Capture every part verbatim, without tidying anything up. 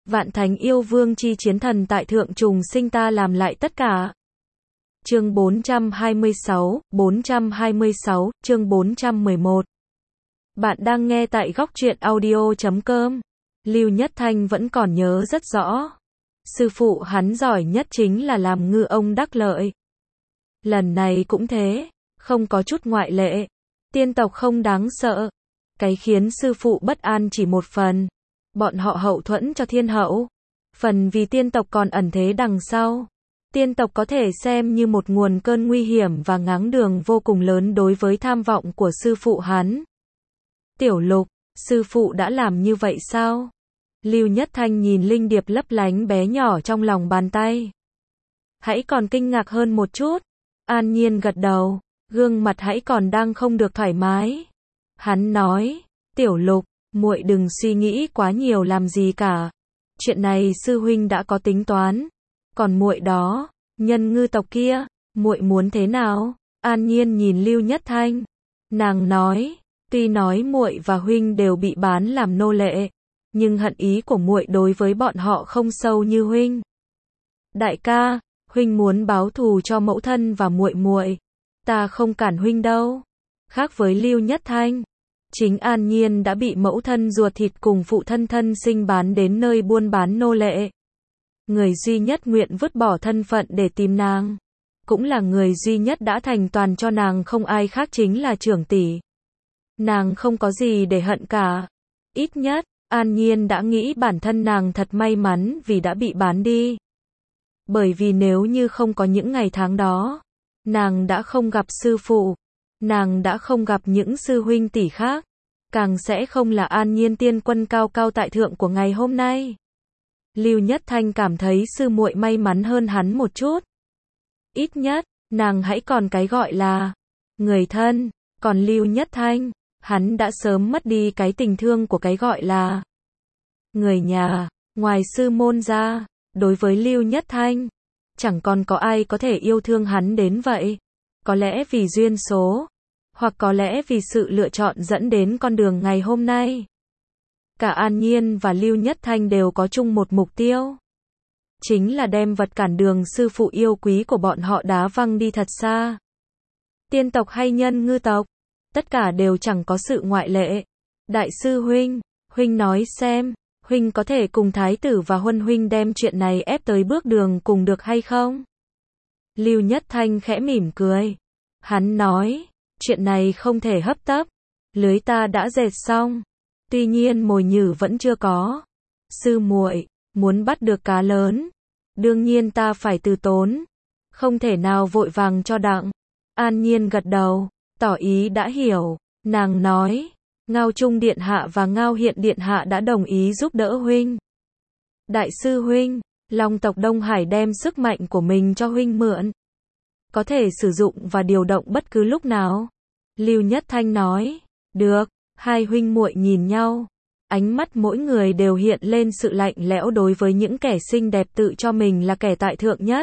Vạn thánh yêu vương chi chiến thần tại thượng trùng sinh ta làm lại tất cả. Chương bốn trăm hai mươi sáu, bốn trăm hai mươi sáu, chương bốn trăm mười một. Bạn đang nghe tại góc truyện audio chấm com. Lưu Nhất Thanh vẫn còn nhớ rất rõ. Sư phụ hắn giỏi nhất chính là làm ngư ông đắc lợi. Lần này cũng thế, không có chút ngoại lệ. Tiên tộc không đáng sợ. Cái khiến sư phụ bất an chỉ một phần. Bọn họ hậu thuẫn cho thiên hậu. Phần vì tiên tộc còn ẩn thế đằng sau. Tiên tộc có thể xem như một nguồn cơn nguy hiểm và ngáng đường vô cùng lớn đối với tham vọng của sư phụ hắn. Tiểu Lục, sư phụ đã làm như vậy sao? Lưu Nhất Thanh nhìn linh điệp lấp lánh bé nhỏ trong lòng bàn tay. Hãy còn kinh ngạc hơn một chút. An Nhiên gật đầu, gương mặt hãy còn đang không được thoải mái. Hắn nói, Tiểu Lục, muội đừng suy nghĩ quá nhiều làm gì cả. Chuyện này sư huynh đã có tính toán. Còn muội đó, nhân ngư tộc kia, muội muốn thế nào? An Nhiên nhìn Lưu Nhất Thanh. Nàng nói, tuy nói muội và huynh đều bị bán làm nô lệ, nhưng hận ý của muội đối với bọn họ không sâu như huynh. Đại ca, huynh muốn báo thù cho mẫu thân và muội muội, ta không cản huynh đâu. Khác với Lưu Nhất Thanh, chính An Nhiên đã bị mẫu thân ruột thịt cùng phụ thân thân sinh bán đến nơi buôn bán nô lệ. Người duy nhất nguyện vứt bỏ thân phận để tìm nàng, cũng là người duy nhất đã thành toàn cho nàng không ai khác chính là trưởng tỷ. Nàng không có gì để hận cả. Ít nhất, An Nhiên đã nghĩ bản thân nàng thật may mắn vì đã bị bán đi. Bởi vì nếu như không có những ngày tháng đó, nàng đã không gặp sư phụ, nàng đã không gặp những sư huynh tỷ khác, càng sẽ không là An Nhiên tiên quân cao cao tại thượng của ngày hôm nay. Lưu Nhất Thanh cảm thấy sư muội may mắn hơn hắn một chút. Ít nhất, nàng hãy còn cái gọi là người thân, còn Lưu Nhất Thanh, hắn đã sớm mất đi cái tình thương của cái gọi là người nhà. Ngoài sư môn ra, đối với Lưu Nhất Thanh, chẳng còn có ai có thể yêu thương hắn đến vậy. Có lẽ vì duyên số, hoặc có lẽ vì sự lựa chọn dẫn đến con đường ngày hôm nay. Cả An Nhiên và Lưu Nhất Thanh đều có chung một mục tiêu. Chính là đem vật cản đường sư phụ yêu quý của bọn họ đá văng đi thật xa. Tiên tộc hay nhân ngư tộc, tất cả đều chẳng có sự ngoại lệ. Đại sư huynh, huynh nói xem, huynh có thể cùng thái tử và huân huynh đem chuyện này ép tới bước đường cùng được hay không? Lưu Nhất Thanh khẽ mỉm cười. Hắn nói, chuyện này không thể hấp tấp. Lưới ta đã dệt xong. Tuy nhiên mồi nhử vẫn chưa có. Sư muội, muốn bắt được cá lớn, đương nhiên ta phải từ tốn. Không thể nào vội vàng cho đặng. An Nhiên gật đầu, tỏ ý đã hiểu. Nàng nói, Ngao Trung Điện Hạ và Ngao Hiện Điện Hạ đã đồng ý giúp đỡ huynh. Đại sư huynh, Long tộc Đông Hải đem sức mạnh của mình cho huynh mượn. Có thể sử dụng và điều động bất cứ lúc nào. Lưu Nhất Thanh nói, được. Hai huynh muội nhìn nhau, ánh mắt mỗi người đều hiện lên sự lạnh lẽo đối với những kẻ xinh đẹp tự cho mình là kẻ tại thượng nhất.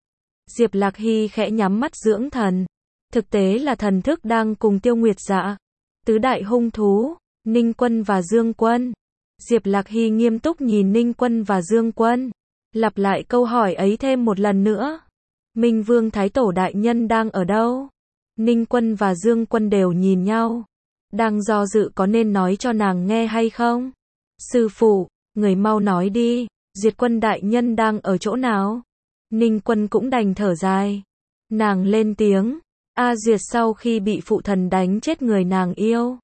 Diệp Lạc Hy khẽ nhắm mắt dưỡng thần, thực tế là thần thức đang cùng Tiêu Nguyệt Dạ, tứ đại hung thú, Ninh Quân và Dương Quân. Diệp Lạc Hy nghiêm túc nhìn Ninh Quân và Dương Quân, lặp lại câu hỏi ấy thêm một lần nữa. Minh Vương Thái Tổ đại nhân đang ở đâu? Ninh Quân và Dương Quân đều nhìn nhau, đang do dự có nên nói cho nàng nghe hay không. Sư phụ, người mau nói đi, Diệt Quân đại nhân đang ở chỗ nào? Ninh Quân cũng đành thở dài. Nàng lên tiếng, A Duyệt sau khi bị phụ thần đánh chết người nàng yêu,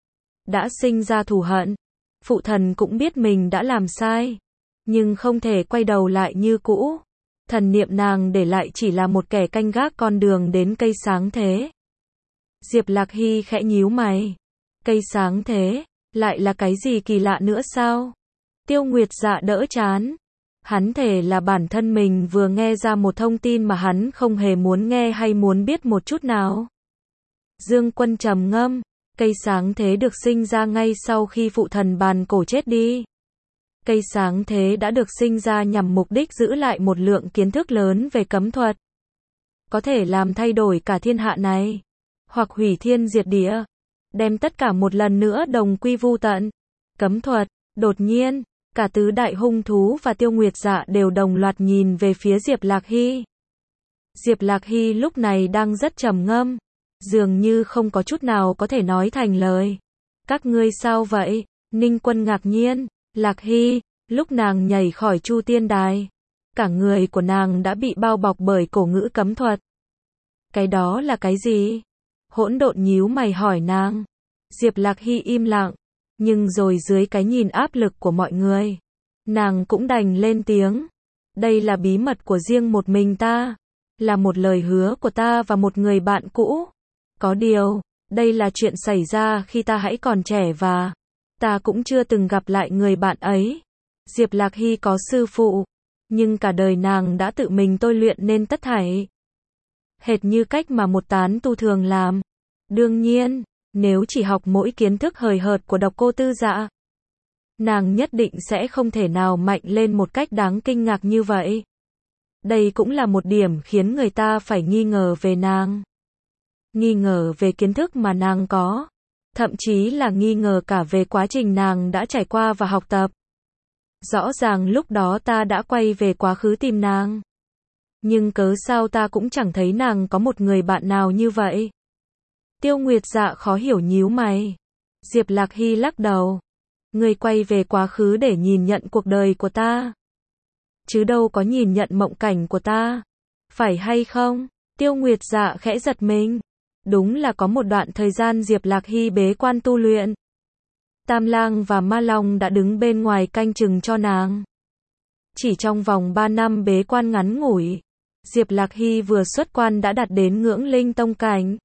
đã sinh ra thù hận. Phụ thần cũng biết mình đã làm sai, nhưng không thể quay đầu lại như cũ. Thần niệm nàng để lại chỉ là một kẻ canh gác con đường đến cây sáng thế. Diệp Lạc Hy khẽ nhíu mày. Cây sáng thế, lại là cái gì kỳ lạ nữa sao? Tiêu Nguyệt Dạ đỡ chán. Hắn thể là bản thân mình vừa nghe ra một thông tin mà hắn không hề muốn nghe hay muốn biết một chút nào. Dương Quân trầm ngâm. Cây sáng thế được sinh ra ngay sau khi phụ thần bàn cổ chết đi. Cây sáng thế đã được sinh ra nhằm mục đích giữ lại một lượng kiến thức lớn về cấm thuật. Có thể làm thay đổi cả thiên hạ này, hoặc hủy thiên diệt địa, đem tất cả một lần nữa đồng quy vu tận. Cấm thuật, đột nhiên, Cả tứ đại hung thú và Tiêu Nguyệt Dạ đều đồng loạt nhìn về phía Diệp Lạc Hy. Diệp Lạc Hy lúc này đang rất trầm ngâm, dường như không có chút nào có thể nói thành lời. Các ngươi sao vậy? Ninh Quân ngạc nhiên. Lạc Hy, lúc nàng nhảy khỏi Chu Tiên Đài, cả người của nàng đã bị bao bọc bởi cổ ngữ cấm thuật. Cái đó là cái gì? Hỗn Độn nhíu mày hỏi nàng. Diệp Lạc Hy im lặng, nhưng rồi dưới cái nhìn áp lực của mọi người, nàng cũng đành lên tiếng. Đây là bí mật của riêng một mình ta, là một lời hứa của ta và một người bạn cũ. Có điều, đây là chuyện xảy ra khi ta hãy còn trẻ và ta cũng chưa từng gặp lại người bạn ấy. Diệp Lạc Hy có sư phụ, nhưng cả đời nàng đã tự mình tôi luyện nên tất thảy. Hệt như cách mà một tán tu thường làm. Đương nhiên, nếu chỉ học mỗi kiến thức hời hợt của Độc Cô Tư Dạ, nàng nhất định sẽ không thể nào mạnh lên một cách đáng kinh ngạc như vậy. Đây cũng là một điểm khiến người ta phải nghi ngờ về nàng. Nghi ngờ về kiến thức mà nàng có, thậm chí là nghi ngờ cả về quá trình nàng đã trải qua và học tập. Rõ ràng lúc đó ta đã quay về quá khứ tìm nàng, nhưng cớ sao ta cũng chẳng thấy nàng có một người bạn nào như vậy. Tiêu Nguyệt Dạ khó hiểu nhíu mày. Diệp Lạc Hy lắc đầu. Ngươi quay về quá khứ để nhìn nhận cuộc đời của ta, chứ đâu có nhìn nhận mộng cảnh của ta, phải hay không? Tiêu Nguyệt Dạ khẽ giật mình. Đúng là có một đoạn thời gian Diệp Lạc Hy bế quan tu luyện. Tam Lang và Ma Long đã đứng bên ngoài canh chừng cho nàng. Chỉ trong vòng ba năm bế quan ngắn ngủi, Diệp Lạc Hy vừa xuất quan đã đạt đến ngưỡng linh tông cảnh.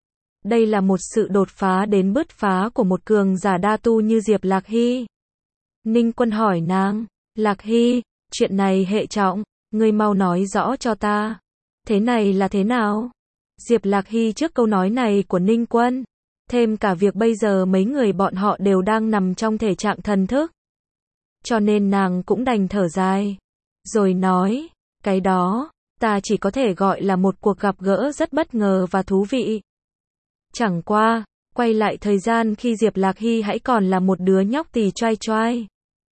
Đây là một sự đột phá đến bứt phá của một cường giả đa tu như Diệp Lạc Hy. Ninh Quân hỏi nàng, Lạc Hy, chuyện này hệ trọng, ngươi mau nói rõ cho ta. Thế này là thế nào? Diệp Lạc Hy trước câu nói này của Ninh Quân, thêm cả việc bây giờ mấy người bọn họ đều đang nằm trong thể trạng thần thức, cho nên nàng cũng đành thở dài, rồi nói, cái đó, ta chỉ có thể gọi là một cuộc gặp gỡ rất bất ngờ và thú vị. Chẳng qua, quay lại thời gian khi Diệp Lạc Hy hãy còn là một đứa nhóc tì choai choai.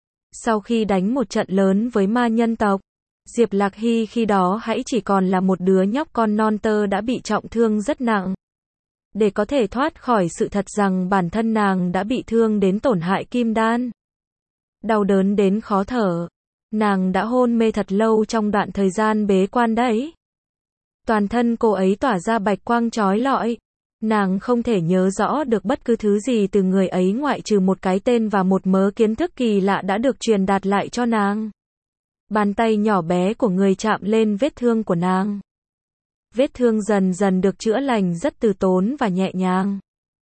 Sau khi đánh một trận lớn với ma nhân tộc, Diệp Lạc Hy khi đó hãy chỉ còn là một đứa nhóc con non tơ đã bị trọng thương rất nặng. Để có thể thoát khỏi sự thật rằng bản thân nàng đã bị thương đến tổn hại kim đan, đau đớn đến khó thở, nàng đã hôn mê thật lâu trong đoạn thời gian bế quan đấy. Toàn thân cô ấy tỏa ra bạch quang chói lọi. Nàng không thể nhớ rõ được bất cứ thứ gì từ người ấy ngoại trừ một cái tên và một mớ kiến thức kỳ lạ đã được truyền đạt lại cho nàng. Bàn tay nhỏ bé của người chạm lên vết thương của nàng. Vết thương dần dần được chữa lành rất từ tốn và nhẹ nhàng.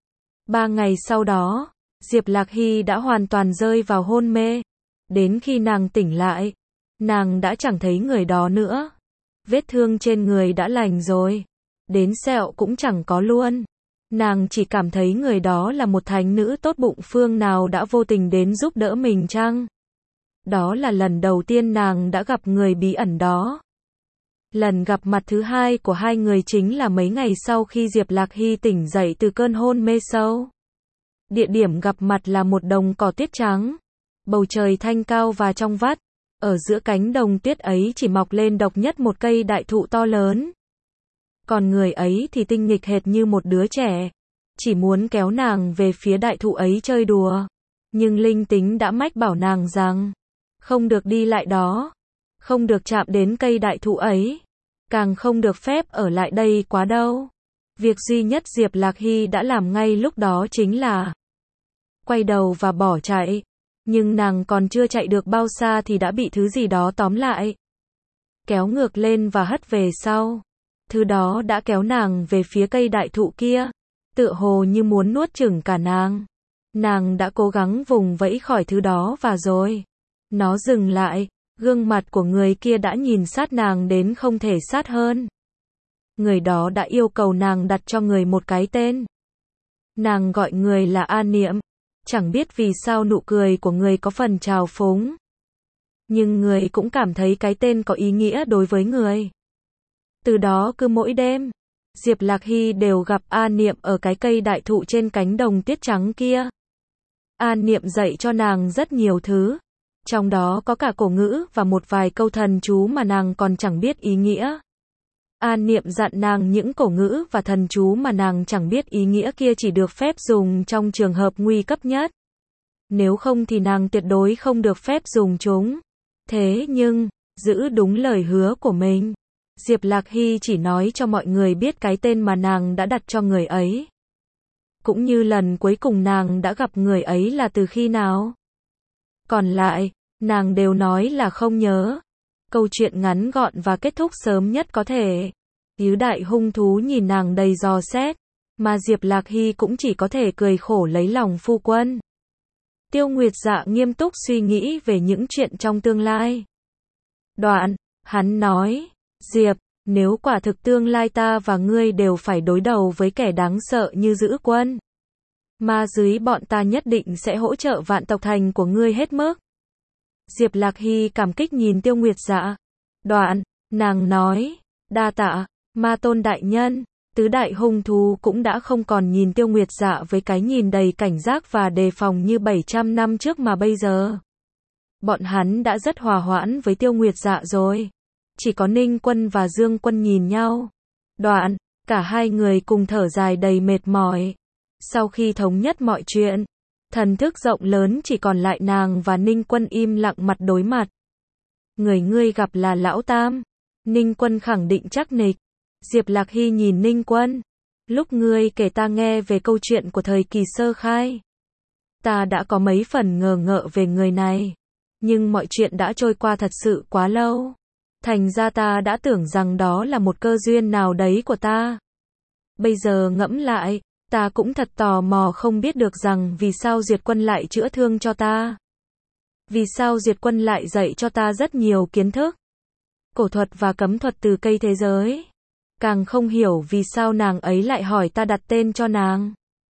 Ba ngày sau đó, Diệp Lạc Hy đã hoàn toàn rơi vào hôn mê. Đến khi nàng tỉnh lại, nàng đã chẳng thấy người đó nữa. Vết thương trên người đã lành rồi. Đến sẹo cũng chẳng có luôn. Nàng chỉ cảm thấy người đó là một thánh nữ tốt bụng phương nào đã vô tình đến giúp đỡ mình chăng? Đó là lần đầu tiên nàng đã gặp người bí ẩn đó. Lần gặp mặt thứ hai của hai người chính là mấy ngày sau khi Diệp Lạc Hy tỉnh dậy từ cơn hôn mê sâu. Địa điểm gặp mặt là một đồng cỏ tuyết trắng. Bầu trời thanh cao và trong vắt. Ở giữa cánh đồng tuyết ấy chỉ mọc lên độc nhất một cây đại thụ to lớn. Còn người ấy thì tinh nghịch hệt như một đứa trẻ, chỉ muốn kéo nàng về phía đại thụ ấy chơi đùa. Nhưng linh tính đã mách bảo nàng rằng, không được đi lại đó, không được chạm đến cây đại thụ ấy, càng không được phép ở lại đây quá đâu. Việc duy nhất Diệp Lạc Hy đã làm ngay lúc đó chính là quay đầu và bỏ chạy. Nhưng nàng còn chưa chạy được bao xa thì đã bị thứ gì đó tóm lại, kéo ngược lên và hất về sau. Thứ đó đã kéo nàng về phía cây đại thụ kia, tựa hồ như muốn nuốt chửng cả nàng. Nàng đã cố gắng vùng vẫy khỏi thứ đó và rồi nó dừng lại, gương mặt của người kia đã nhìn sát nàng đến không thể sát hơn. Người đó đã yêu cầu nàng đặt cho người một cái tên. Nàng gọi người là A Niệm, chẳng biết vì sao nụ cười của người có phần trào phúng. Nhưng người cũng cảm thấy cái tên có ý nghĩa đối với người. Từ đó cứ mỗi đêm, Diệp Lạc Hy đều gặp A Niệm ở cái cây đại thụ trên cánh đồng tuyết trắng kia. A Niệm dạy cho nàng rất nhiều thứ. Trong đó có cả cổ ngữ và một vài câu thần chú mà nàng còn chẳng biết ý nghĩa. An Niệm dặn nàng những cổ ngữ và thần chú mà nàng chẳng biết ý nghĩa kia chỉ được phép dùng trong trường hợp nguy cấp nhất. Nếu không thì nàng tuyệt đối không được phép dùng chúng. Thế nhưng, giữ đúng lời hứa của mình, Diệp Lạc Hy chỉ nói cho mọi người biết cái tên mà nàng đã đặt cho người ấy. Cũng như lần cuối cùng nàng đã gặp người ấy là từ khi nào. Còn lại, nàng đều nói là không nhớ. Câu chuyện ngắn gọn và kết thúc sớm nhất có thể. Tứ đại hung thú nhìn nàng đầy dò xét, mà Diệp Lạc Hy cũng chỉ có thể cười khổ lấy lòng phu quân. Tiêu Nguyệt Dạ nghiêm túc suy nghĩ về những chuyện trong tương lai. Đoạn, hắn nói, Diệp, nếu quả thực tương lai ta và ngươi đều phải đối đầu với kẻ đáng sợ như Dữ Quân, mà dưới bọn ta nhất định sẽ hỗ trợ Vạn Tộc Thành của ngươi hết mức. Diệp Lạc Hy cảm kích nhìn Tiêu Nguyệt Dạ. Đoạn, nàng nói, đa tạ, Ma Tôn đại nhân. Tứ đại hung thú cũng đã không còn nhìn Tiêu Nguyệt Dạ với cái nhìn đầy cảnh giác và đề phòng như bảy trăm năm trước mà bây giờ. Bọn hắn đã rất hòa hoãn với Tiêu Nguyệt Dạ rồi. Chỉ có Ninh Quân và Dương Quân nhìn nhau. Đoạn, cả hai người cùng thở dài đầy mệt mỏi. Sau khi thống nhất mọi chuyện, thần thức rộng lớn chỉ còn lại nàng và Ninh Quân im lặng mặt đối mặt. Người ngươi gặp là Lão Tam. Ninh Quân khẳng định chắc nịch. Diệp Lạc Hy nhìn Ninh Quân. Lúc ngươi kể ta nghe về câu chuyện của thời kỳ sơ khai, ta đã có mấy phần ngờ ngợ về người này. Nhưng mọi chuyện đã trôi qua thật sự quá lâu. Thành ra ta đã tưởng rằng đó là một cơ duyên nào đấy của ta. Bây giờ ngẫm lại, ta cũng thật tò mò không biết được rằng vì sao Diệt Quân lại chữa thương cho ta. Vì sao Diệt Quân lại dạy cho ta rất nhiều kiến thức, cổ thuật và cấm thuật từ cây thế giới. Càng không hiểu vì sao nàng ấy lại hỏi ta đặt tên cho nàng,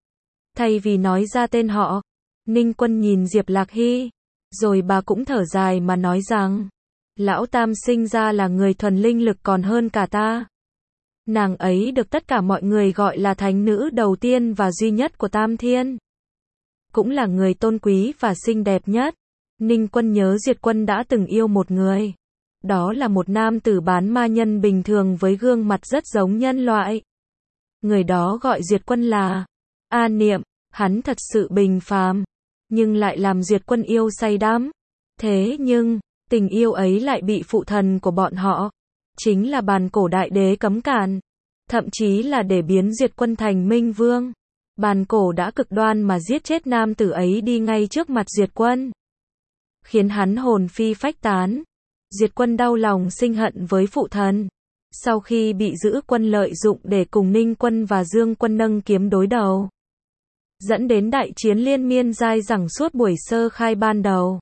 thay vì nói ra tên họ. Ninh Quân nhìn Diệp Lạc Hy, rồi bà cũng thở dài mà nói rằng, Lão Tam sinh ra là người thuần linh lực còn hơn cả ta. Nàng ấy được tất cả mọi người gọi là thánh nữ đầu tiên và duy nhất của Tam Thiên. Cũng là người tôn quý và xinh đẹp nhất. Ninh Quân nhớ Diệt Quân đã từng yêu một người. Đó là một nam tử bán ma nhân bình thường với gương mặt rất giống nhân loại. Người đó gọi Diệt Quân là An Niệm. Hắn thật sự bình phàm, nhưng lại làm Diệt Quân yêu say đắm. Thế nhưng, tình yêu ấy lại bị phụ thần của bọn họ, chính là Bàn Cổ Đại Đế cấm cản. Thậm chí là để biến Diệt Quân thành Minh Vương. Bàn Cổ đã cực đoan mà giết chết nam tử ấy đi ngay trước mặt Diệt Quân, khiến hắn hồn phi phách tán. Diệt Quân đau lòng sinh hận với phụ thần. Sau khi bị Dữ Quân lợi dụng để cùng Ninh Quân và Dương Quân nâng kiếm đối đầu, dẫn đến đại chiến liên miên dai dẳng suốt buổi sơ khai ban đầu.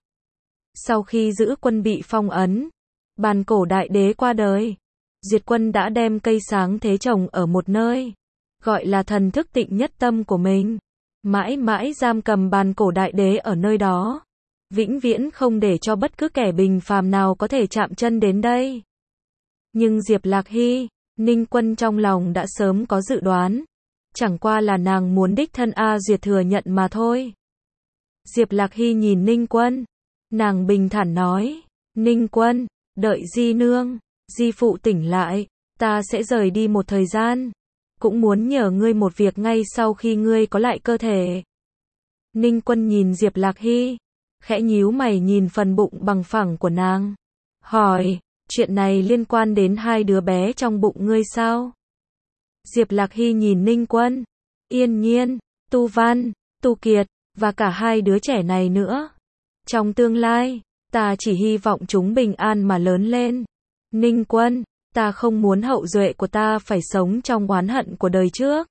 Sau khi Dữ Quân bị phong ấn, Bàn Cổ Đại Đế qua đời, Diệt Quân đã đem cây sáng thế trồng ở một nơi, gọi là thần thức tịnh nhất tâm của mình, mãi mãi giam cầm Bàn Cổ Đại Đế ở nơi đó, vĩnh viễn không để cho bất cứ kẻ bình phàm nào có thể chạm chân đến đây. Nhưng Diệp Lạc Hy, Ninh Quân trong lòng đã sớm có dự đoán, chẳng qua là nàng muốn đích thân A Duyệt thừa nhận mà thôi. Diệp Lạc Hy nhìn Ninh Quân, nàng bình thản nói, Ninh Quân, đợi Di Nương, Di Phụ tỉnh lại, ta sẽ rời đi một thời gian, cũng muốn nhờ ngươi một việc ngay sau khi ngươi có lại cơ thể. Ninh Quân nhìn Diệp Lạc Hy, khẽ nhíu mày nhìn phần bụng bằng phẳng của nàng, hỏi, chuyện này liên quan đến hai đứa bé trong bụng ngươi sao? Diệp Lạc Hy nhìn Ninh Quân, Yên Nhiên, Tu Văn, Tu Kiệt, và cả hai đứa trẻ này nữa. Trong tương lai, ta chỉ hy vọng chúng bình an mà lớn lên. Ninh Quân, ta không muốn hậu duệ của ta phải sống trong oán hận của đời trước.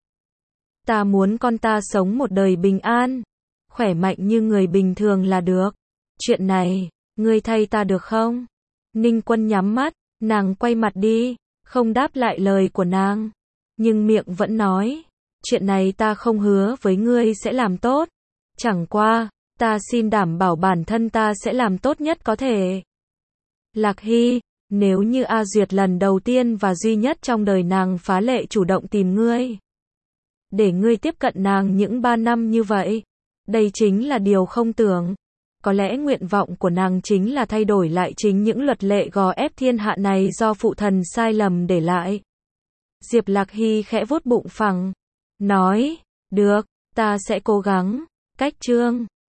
Ta muốn con ta sống một đời bình an, khỏe mạnh như người bình thường là được. Chuyện này, ngươi thay ta được không? Ninh Quân nhắm mắt, nàng quay mặt đi, không đáp lại lời của nàng. Nhưng miệng vẫn nói, chuyện này ta không hứa với ngươi sẽ làm tốt. Chẳng qua, ta xin đảm bảo bản thân ta sẽ làm tốt nhất có thể. Lạc Hy, nếu như A Duyệt lần đầu tiên và duy nhất trong đời nàng phá lệ chủ động tìm ngươi, để ngươi tiếp cận nàng những ba năm như vậy, đây chính là điều không tưởng. Có lẽ nguyện vọng của nàng chính là thay đổi lại chính những luật lệ gò ép thiên hạ này do phụ thần sai lầm để lại. Diệp Lạc Hy khẽ vuốt bụng phẳng, nói, được, ta sẽ cố gắng. Cách chương